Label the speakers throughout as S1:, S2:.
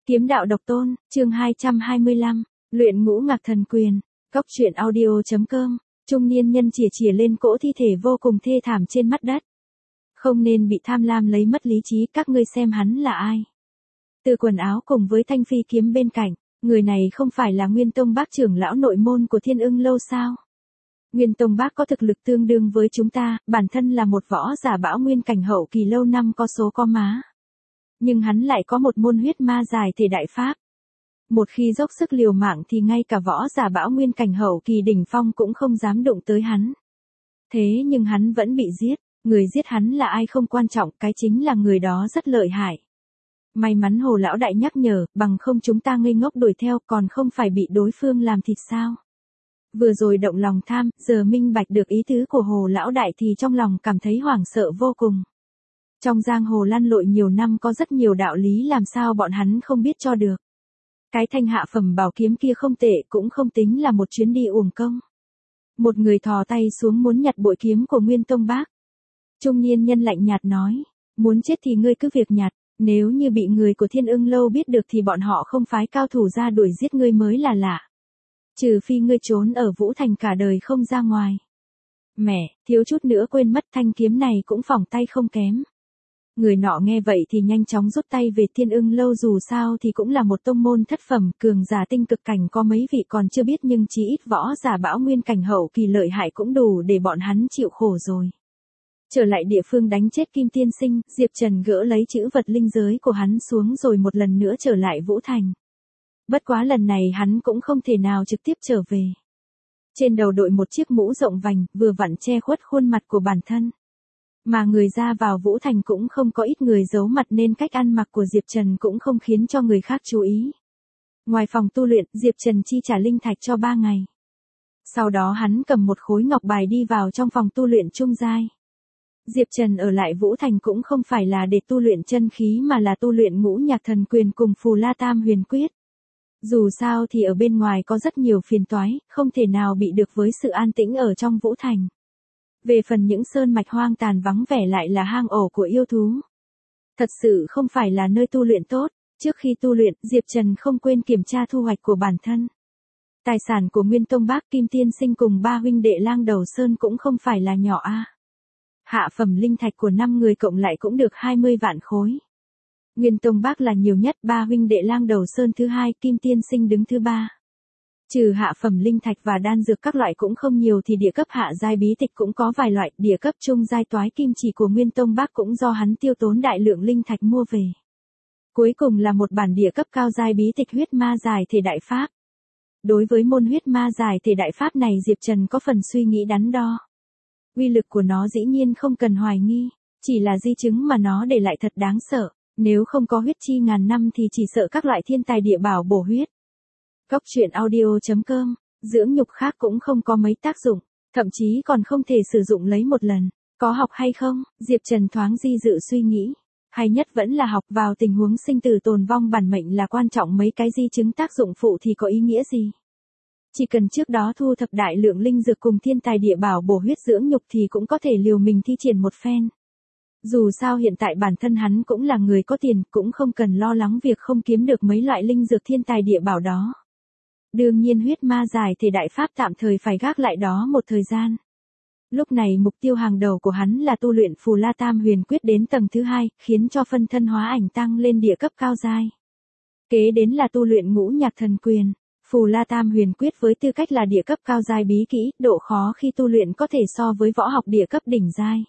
S1: Kiếm đạo độc tôn, chương 225, luyện ngũ ngạc thần quyền. Cóc truyện audio.com. Trung niên nhân chìa chìa lên cỗ thi thể vô cùng thê thảm trên mặt đất. Không nên bị tham lam lấy mất lý trí, các ngươi xem hắn là ai. Từ quần áo cùng với thanh phi kiếm bên cạnh, người này không phải là Nguyên Tông Bác trưởng lão nội môn của Thiên Ưng Lâu sao? Nguyên Tông Bác có thực lực tương đương với chúng ta, bản thân là một võ giả bão nguyên cảnh hậu kỳ lâu năm có số có má. Nhưng hắn lại có một môn huyết ma giải thể đại pháp. Một khi dốc sức liều mạng thì ngay cả võ giả bão nguyên cảnh hậu kỳ đỉnh phong cũng không dám đụng tới hắn. Thế nhưng hắn vẫn bị giết, người giết hắn là ai không quan trọng, cái chính là người đó rất lợi hại. May mắn Hồ lão đại nhắc nhở, bằng không chúng ta ngây ngốc đuổi theo còn không phải bị đối phương làm thịt sao. Vừa rồi động lòng tham, giờ minh bạch được ý tứ của Hồ lão đại thì trong lòng cảm thấy hoảng sợ vô cùng. Trong giang hồ lăn lội nhiều năm có rất nhiều đạo lý làm sao bọn hắn không biết cho được. Cái thanh hạ phẩm bảo kiếm kia không tệ, cũng không tính là một chuyến đi uổng công. Một người thò tay xuống muốn nhặt bội kiếm của Nguyên Tông Bác. Trung niên nhân lạnh nhạt nói, muốn chết thì ngươi cứ việc nhặt, nếu như bị người của Thiên Ưng Lâu biết được thì bọn họ không phái cao thủ ra đuổi giết ngươi mới là lạ. Trừ phi ngươi trốn ở Vũ Thành cả đời không ra ngoài. Mẹ, thiếu chút nữa quên mất, thanh kiếm này cũng phỏng tay không kém. Người nọ nghe vậy thì nhanh chóng rút tay về Thiên Ưng Lâu, dù sao thì cũng là một tông môn thất phẩm, cường giả tinh cực cảnh có mấy vị còn chưa biết, nhưng chỉ ít võ giả bão nguyên cảnh hậu kỳ lợi hại cũng đủ để bọn hắn chịu khổ rồi. Trở lại địa phương đánh chết Kim Tiên Sinh, Diệp Trần gỡ lấy chữ vật linh giới của hắn xuống rồi một lần nữa trở lại Vũ Thành. Bất quá lần này hắn cũng không thể nào trực tiếp trở về. Trên đầu đội một chiếc mũ rộng vành, vừa vặn che khuất khuôn mặt của bản thân. Mà người ra vào Vũ Thành cũng không có ít người giấu mặt nên cách ăn mặc của Diệp Trần cũng không khiến cho người khác chú ý. Ngoài phòng tu luyện, Diệp Trần chi trả linh thạch cho 3 ngày. Sau đó hắn cầm một khối ngọc bài đi vào trong phòng tu luyện trung giai. Diệp Trần ở lại Vũ Thành cũng không phải là để tu luyện chân khí mà là tu luyện ngũ nhạc thần quyền cùng Phù La Tam Huyền Quyết. Dù sao thì ở bên ngoài có rất nhiều phiền toái, không thể nào bị được với sự an tĩnh ở trong Vũ Thành. Về phần những sơn mạch hoang tàn vắng vẻ lại là hang ổ của yêu thú. Thật sự không phải là nơi tu luyện tốt. Trước khi tu luyện, Diệp Trần không quên kiểm tra thu hoạch của bản thân. Tài sản của Nguyên Tông Bác, Kim Tiên Sinh cùng 3 huynh đệ Lang Đầu Sơn cũng không phải là nhỏ a. Hạ phẩm linh thạch của 5 người cộng lại cũng được 20 vạn khối. Nguyên Tông Bác là nhiều nhất, 3 huynh đệ Lang Đầu Sơn thứ 2, Kim Tiên Sinh đứng thứ 3. Trừ hạ phẩm linh thạch và đan dược các loại cũng không nhiều thì địa cấp hạ giai bí tịch cũng có vài loại, địa cấp trung giai toái kim chỉ của Nguyên Tông Bác cũng do hắn tiêu tốn đại lượng linh thạch mua về. Cuối cùng là một bản địa cấp cao giai bí tịch huyết ma giải thể đại pháp. Đối với môn huyết ma giải thể đại pháp này Diệp Trần có phần suy nghĩ đắn đo. Uy lực của nó dĩ nhiên không cần hoài nghi, chỉ là di chứng mà nó để lại thật đáng sợ, nếu không có huyết chi ngàn năm thì chỉ sợ các loại thiên tài địa bảo bổ huyết. Cóc truyện audio.com, dưỡng nhục khác cũng không có mấy tác dụng, thậm chí còn không thể sử dụng lấy một lần. Có học hay không? Diệp Trần thoáng di dự suy nghĩ. Hay nhất vẫn là học, vào tình huống sinh tử tồn vong bản mệnh là quan trọng, mấy cái di chứng tác dụng phụ thì có ý nghĩa gì? Chỉ cần trước đó thu thập đại lượng linh dược cùng thiên tài địa bảo bổ huyết dưỡng nhục thì cũng có thể liều mình thi triển một phen. Dù sao hiện tại bản thân hắn cũng là người có tiền, cũng không cần lo lắng việc không kiếm được mấy loại linh dược thiên tài địa bảo đó. Đương nhiên huyết ma giải thể đại pháp tạm thời phải gác lại đó một thời gian. Lúc này mục tiêu hàng đầu của hắn là tu luyện Phù La Tam Huyền Quyết đến tầng thứ 2, khiến cho phân thân hóa ảnh tăng lên địa cấp cao giai. Kế đến là tu luyện ngũ nhạc thần quyền. Phù La Tam Huyền Quyết với tư cách là địa cấp cao giai bí kỹ, độ khó khi tu luyện có thể so với võ học địa cấp đỉnh giai.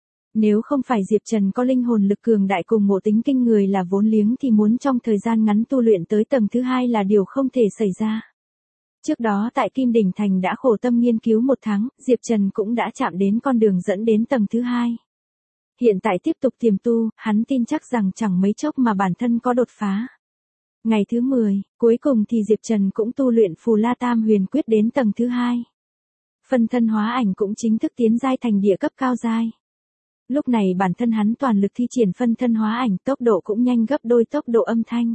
S1: Nếu không phải Diệp Trần có linh hồn lực cường đại cùng ngộ tính kinh người là vốn liếng thì muốn trong thời gian ngắn tu luyện tới tầng thứ 2 là điều không thể xảy ra. Trước đó tại Kim Đỉnh Thành đã khổ tâm nghiên cứu 1 tháng, Diệp Trần cũng đã chạm đến con đường dẫn đến tầng thứ 2. Hiện tại tiếp tục tiềm tu, hắn tin chắc rằng chẳng mấy chốc mà bản thân có đột phá. Ngày thứ 10, cuối cùng thì Diệp Trần cũng tu luyện Phù La Tam Huyền Quyết đến tầng thứ 2. Phân thân hóa ảnh cũng chính thức tiến giai thành địa cấp cao giai. Lúc này bản thân hắn toàn lực thi triển phân thân hóa ảnh, tốc độ cũng nhanh gấp đôi tốc độ âm thanh.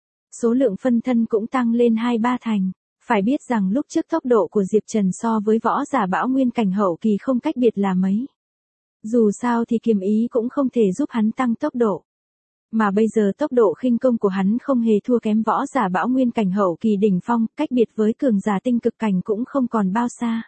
S1: Số lượng phân thân cũng tăng lên 2-3 thành. Phải biết rằng lúc trước tốc độ của Diệp Trần so với võ giả bão nguyên cảnh hậu kỳ không cách biệt là mấy. Dù sao thì kiếm ý cũng không thể giúp hắn tăng tốc độ. Mà bây giờ tốc độ khinh công của hắn không hề thua kém võ giả bão nguyên cảnh hậu kỳ đỉnh phong, cách biệt với cường giả tinh cực cảnh cũng không còn bao xa.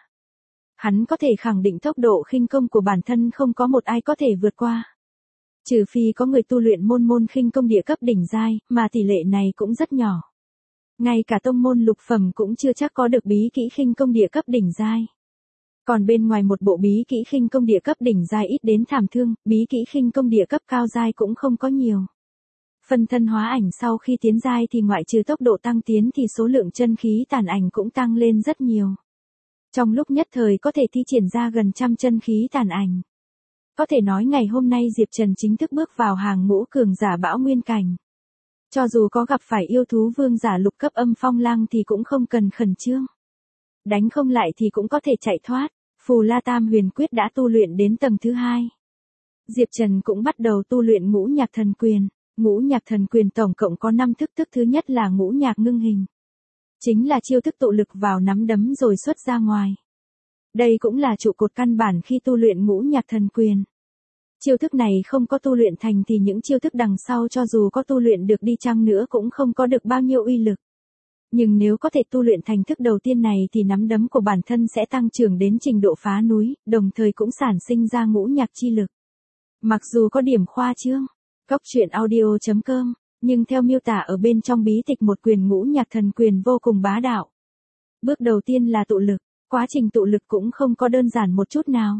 S1: Hắn có thể khẳng định tốc độ khinh công của bản thân không có một ai có thể vượt qua. Trừ phi có người tu luyện môn khinh công địa cấp đỉnh giai, mà tỷ lệ này cũng rất nhỏ. Ngay cả tông môn lục phẩm cũng chưa chắc có được bí kỹ khinh công địa cấp đỉnh giai. Còn bên ngoài một bộ bí kỹ khinh công địa cấp đỉnh giai ít đến thảm thương, bí kỹ khinh công địa cấp cao giai cũng không có nhiều. Phân thân hóa ảnh sau khi tiến giai thì ngoại trừ tốc độ tăng tiến thì số lượng chân khí tàn ảnh cũng tăng lên rất nhiều. Trong lúc nhất thời có thể thi triển ra gần trăm chân khí tàn ảnh. Có thể nói ngày hôm nay Diệp Trần chính thức bước vào hàng ngũ cường giả bão nguyên cảnh. Cho dù có gặp phải yêu thú vương giả lục cấp âm phong lang thì cũng không cần khẩn trương. Đánh không lại thì cũng có thể chạy thoát. Phù La Tam Huyền Quyết đã tu luyện đến tầng thứ 2. Diệp Trần cũng bắt đầu tu luyện Ngũ Nhạc Thần Quyền. Ngũ Nhạc Thần Quyền tổng cộng có 5 thức, thức thứ nhất là Ngũ Nhạc Ngưng Hình. Chính là chiêu thức tụ lực vào nắm đấm rồi xuất ra ngoài. Đây cũng là trụ cột căn bản khi tu luyện Ngũ Nhạc Thần Quyền. Chiêu thức này không có tu luyện thành thì những chiêu thức đằng sau cho dù có tu luyện được đi chăng nữa cũng không có được bao nhiêu uy lực. Nhưng nếu có thể tu luyện thành thức đầu tiên này thì nắm đấm của bản thân sẽ tăng trưởng đến trình độ phá núi, đồng thời cũng sản sinh ra ngũ nhạc chi lực. Mặc dù có điểm khoa trương, goctruyện.audio.com, nhưng theo miêu tả ở bên trong bí tịch một quyền Ngũ Nhạc Thần Quyền vô cùng bá đạo. Bước đầu tiên là tụ lực, quá trình tụ lực cũng không có đơn giản một chút nào.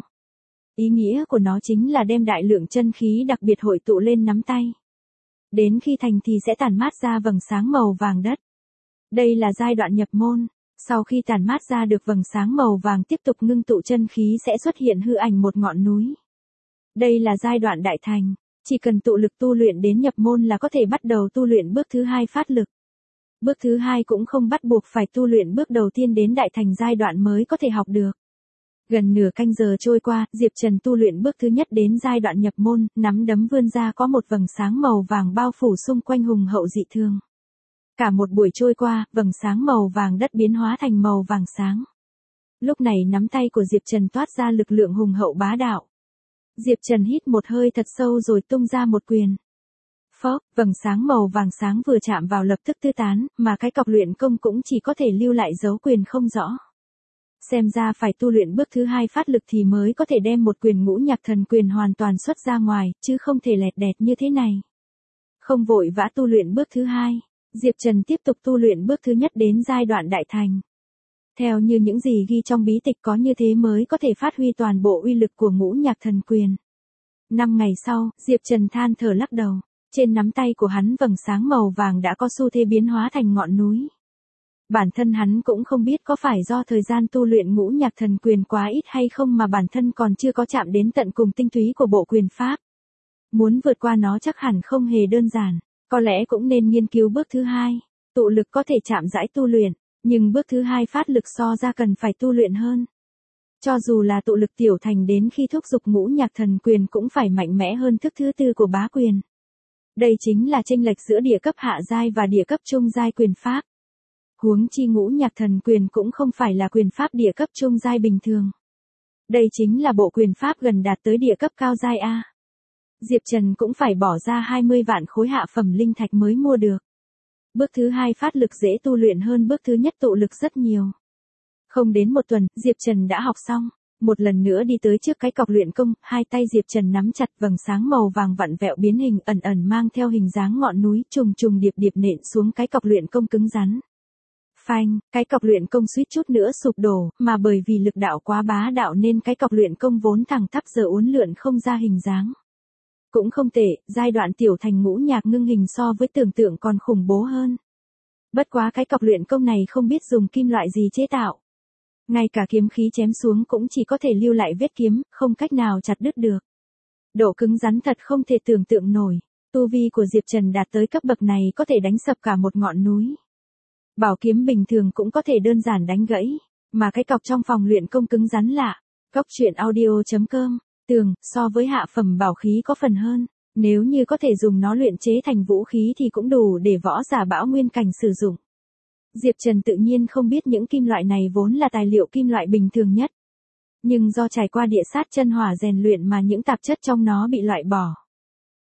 S1: Ý nghĩa của nó chính là đem đại lượng chân khí đặc biệt hội tụ lên nắm tay. Đến khi thành thì sẽ tản mát ra vầng sáng màu vàng đất. Đây là giai đoạn nhập môn, sau khi tản mát ra được vầng sáng màu vàng tiếp tục ngưng tụ chân khí sẽ xuất hiện hư ảnh một ngọn núi. Đây là giai đoạn đại thành, chỉ cần tụ lực tu luyện đến nhập môn là có thể bắt đầu tu luyện bước thứ 2 phát lực. Bước thứ 2 cũng không bắt buộc phải tu luyện bước đầu tiên đến đại thành giai đoạn mới có thể học được. Gần nửa canh giờ trôi qua, Diệp Trần tu luyện bước thứ nhất đến giai đoạn nhập môn, nắm đấm vươn ra có một vầng sáng màu vàng bao phủ xung quanh hùng hậu dị thường. Cả một buổi trôi qua, vầng sáng màu vàng đất biến hóa thành màu vàng sáng. Lúc này nắm tay của Diệp Trần toát ra lực lượng hùng hậu bá đạo. Diệp Trần hít một hơi thật sâu rồi tung ra một quyền. Phốc, vầng sáng màu vàng sáng vừa chạm vào lập tức tứ tán, mà cái cọc luyện công cũng chỉ có thể lưu lại dấu quyền không rõ. Xem ra phải tu luyện bước thứ 2 phát lực thì mới có thể đem một quyền Ngũ Nhạc Thần Quyền hoàn toàn xuất ra ngoài, chứ không thể lẹt đẹt như thế này. Không vội vã tu luyện bước thứ 2, Diệp Trần tiếp tục tu luyện bước thứ nhất đến giai đoạn đại thành. Theo như những gì ghi trong bí tịch có như thế mới có thể phát huy toàn bộ uy lực của Ngũ Nhạc Thần Quyền. 5 ngày sau, Diệp Trần than thở lắc đầu, trên nắm tay của hắn vầng sáng màu vàng đã có xu thế biến hóa thành ngọn núi. Bản thân hắn cũng không biết có phải do thời gian tu luyện Ngũ Nhạc Thần Quyền quá ít hay không mà bản thân còn chưa có chạm đến tận cùng tinh túy của bộ quyền pháp. Muốn vượt qua nó chắc hẳn không hề đơn giản, có lẽ cũng nên nghiên cứu bước thứ 2, tụ lực có thể chạm rãi tu luyện, nhưng bước thứ 2 phát lực so ra cần phải tu luyện hơn. Cho dù là tụ lực tiểu thành đến khi thúc dục Ngũ Nhạc Thần Quyền cũng phải mạnh mẽ hơn thức thứ 4 của bá quyền. Đây chính là chênh lệch giữa địa cấp hạ giai và địa cấp trung giai quyền pháp. Huống chi Ngũ Nhạc Thần Quyền cũng không phải là quyền pháp địa cấp trung giai bình thường. Đây chính là bộ quyền pháp gần đạt tới địa cấp cao giai A. Diệp Trần cũng phải bỏ ra 20 vạn khối hạ phẩm linh thạch mới mua được. Bước thứ 2 phát lực dễ tu luyện hơn bước thứ nhất tụ lực rất nhiều. Không đến một tuần, Diệp Trần đã học xong. Một lần nữa đi tới trước cái cọc luyện công, hai tay Diệp Trần nắm chặt vầng sáng màu vàng vặn vẹo biến hình ẩn ẩn mang theo hình dáng ngọn núi trùng trùng điệp điệp nện xuống cái cọc luyện công cứng rắn. Phanh, cái cọc luyện công suýt chút nữa sụp đổ, mà bởi vì lực đạo quá bá đạo nên cái cọc luyện công vốn thẳng tắp giờ uốn lượn không ra hình dáng. Cũng không tệ, giai đoạn tiểu thành Ngũ Nhạc Ngưng Hình so với tưởng tượng còn khủng bố hơn. Bất quá cái cọc luyện công này không biết dùng kim loại gì chế tạo. Ngay cả kiếm khí chém xuống cũng chỉ có thể lưu lại vết kiếm, không cách nào chặt đứt được. Độ cứng rắn thật không thể tưởng tượng nổi, tu vi của Diệp Trần đạt tới cấp bậc này có thể đánh sập cả một ngọn núi. Bảo kiếm bình thường cũng có thể đơn giản đánh gãy, mà cái cọc trong phòng luyện công cứng rắn lạ. Goctruyện.audio.com, tường, so với hạ phẩm bảo khí có phần hơn, nếu như có thể dùng nó luyện chế thành vũ khí thì cũng đủ để võ giả bão nguyên cảnh sử dụng. Diệp Trần tự nhiên không biết những kim loại này vốn là tài liệu kim loại bình thường nhất. Nhưng do trải qua địa sát chân hỏa rèn luyện mà những tạp chất trong nó bị loại bỏ.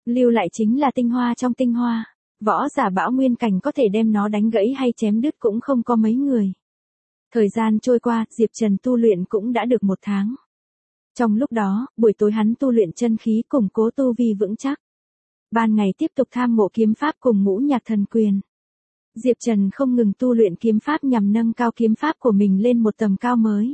S1: Lưu lại chính là tinh hoa trong tinh hoa. Võ giả bão nguyên cảnh có thể đem nó đánh gãy hay chém đứt cũng không có mấy người. Thời gian trôi qua, Diệp Trần tu luyện cũng đã được 1 tháng. Trong lúc đó, buổi tối hắn tu luyện chân khí củng cố tu vi vững chắc. Ban ngày tiếp tục tham ngộ kiếm pháp cùng Ngũ Nhạc Thần Quyền. Diệp Trần không ngừng tu luyện kiếm pháp nhằm nâng cao kiếm pháp của mình lên một tầm cao mới.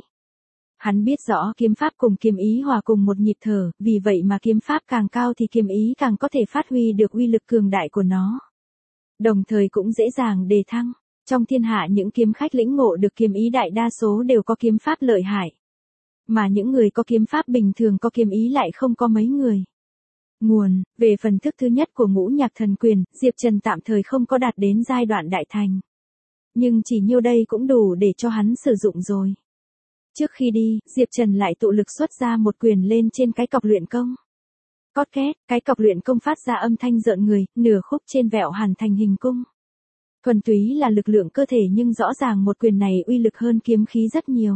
S1: Hắn biết rõ kiếm pháp cùng kiếm ý hòa cùng một nhịp thở, vì vậy mà kiếm pháp càng cao thì kiếm ý càng có thể phát huy được uy lực cường đại của nó. Đồng thời cũng dễ dàng đề thăng. Trong thiên hạ những kiếm khách lĩnh ngộ được kiếm ý đại đa số đều có kiếm pháp lợi hại. Mà những người có kiếm pháp bình thường có kiếm ý lại không có mấy người. Nguồn, về phần thức thứ nhất của Ngũ Nhạc Thần Quyền, Diệp Trần tạm thời không có đạt đến giai đoạn đại thành. Nhưng chỉ nhiêu đây cũng đủ để cho hắn sử dụng rồi. Trước khi đi, Diệp Trần lại tụ lực xuất ra một quyền lên trên cái cọc luyện công. Cót két, cái cọc luyện công phát ra âm thanh rợn người, nửa khúc trên vẹo hàn thành hình cung. Thuần túy là lực lượng cơ thể nhưng rõ ràng một quyền này uy lực hơn kiếm khí rất nhiều.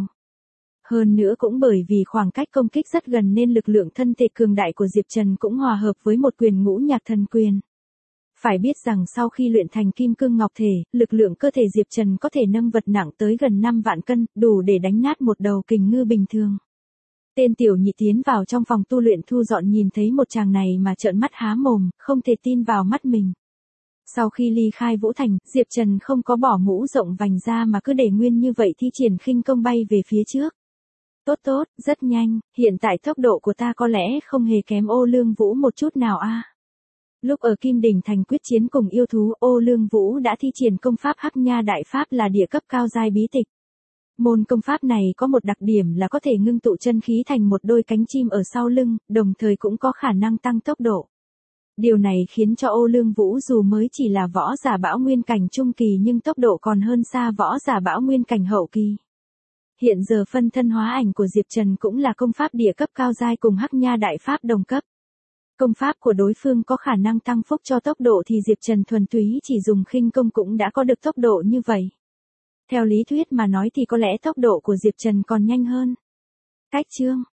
S1: Hơn nữa cũng bởi vì khoảng cách công kích rất gần nên lực lượng thân thể cường đại của Diệp Trần cũng hòa hợp với một quyền Ngũ Nhạc Thần Quyền. Phải biết rằng sau khi luyện thành kim cương ngọc thể, lực lượng cơ thể Diệp Trần có thể nâng vật nặng tới gần 5 vạn cân, đủ để đánh nát một đầu kình ngư bình thường. Tên tiểu nhị tiến vào trong phòng tu luyện thu dọn nhìn thấy một chàng này mà trợn mắt há mồm, không thể tin vào mắt mình. Sau khi ly khai Vũ Thành, Diệp Trần không có bỏ mũ rộng vành ra mà cứ để nguyên như vậy thi triển khinh công bay về phía trước. Tốt, rất nhanh, hiện tại tốc độ của ta có lẽ không hề kém Ô Lương Vũ một chút nào a. Lúc ở Kim Đỉnh Thành quyết chiến cùng yêu thú, Ô Lương Vũ đã thi triển công pháp Hắc Nha Đại Pháp là địa cấp cao giai bí tịch. Môn công pháp này có một đặc điểm là có thể ngưng tụ chân khí thành một đôi cánh chim ở sau lưng, đồng thời cũng có khả năng tăng tốc độ. Điều này khiến cho Ô Lương Vũ dù mới chỉ là võ giả bão nguyên cảnh trung kỳ nhưng tốc độ còn hơn xa võ giả bão nguyên cảnh hậu kỳ. Hiện giờ phân thân hóa ảnh của Diệp Trần cũng là công pháp địa cấp cao giai cùng Hắc Nha Đại Pháp đồng cấp. Công pháp của đối phương có khả năng tăng phúc cho tốc độ thì Diệp Trần thuần túy chỉ dùng khinh công cũng đã có được tốc độ như vậy. Theo lý thuyết mà nói thì có lẽ tốc độ của Diệp Trần còn nhanh hơn. Cách chương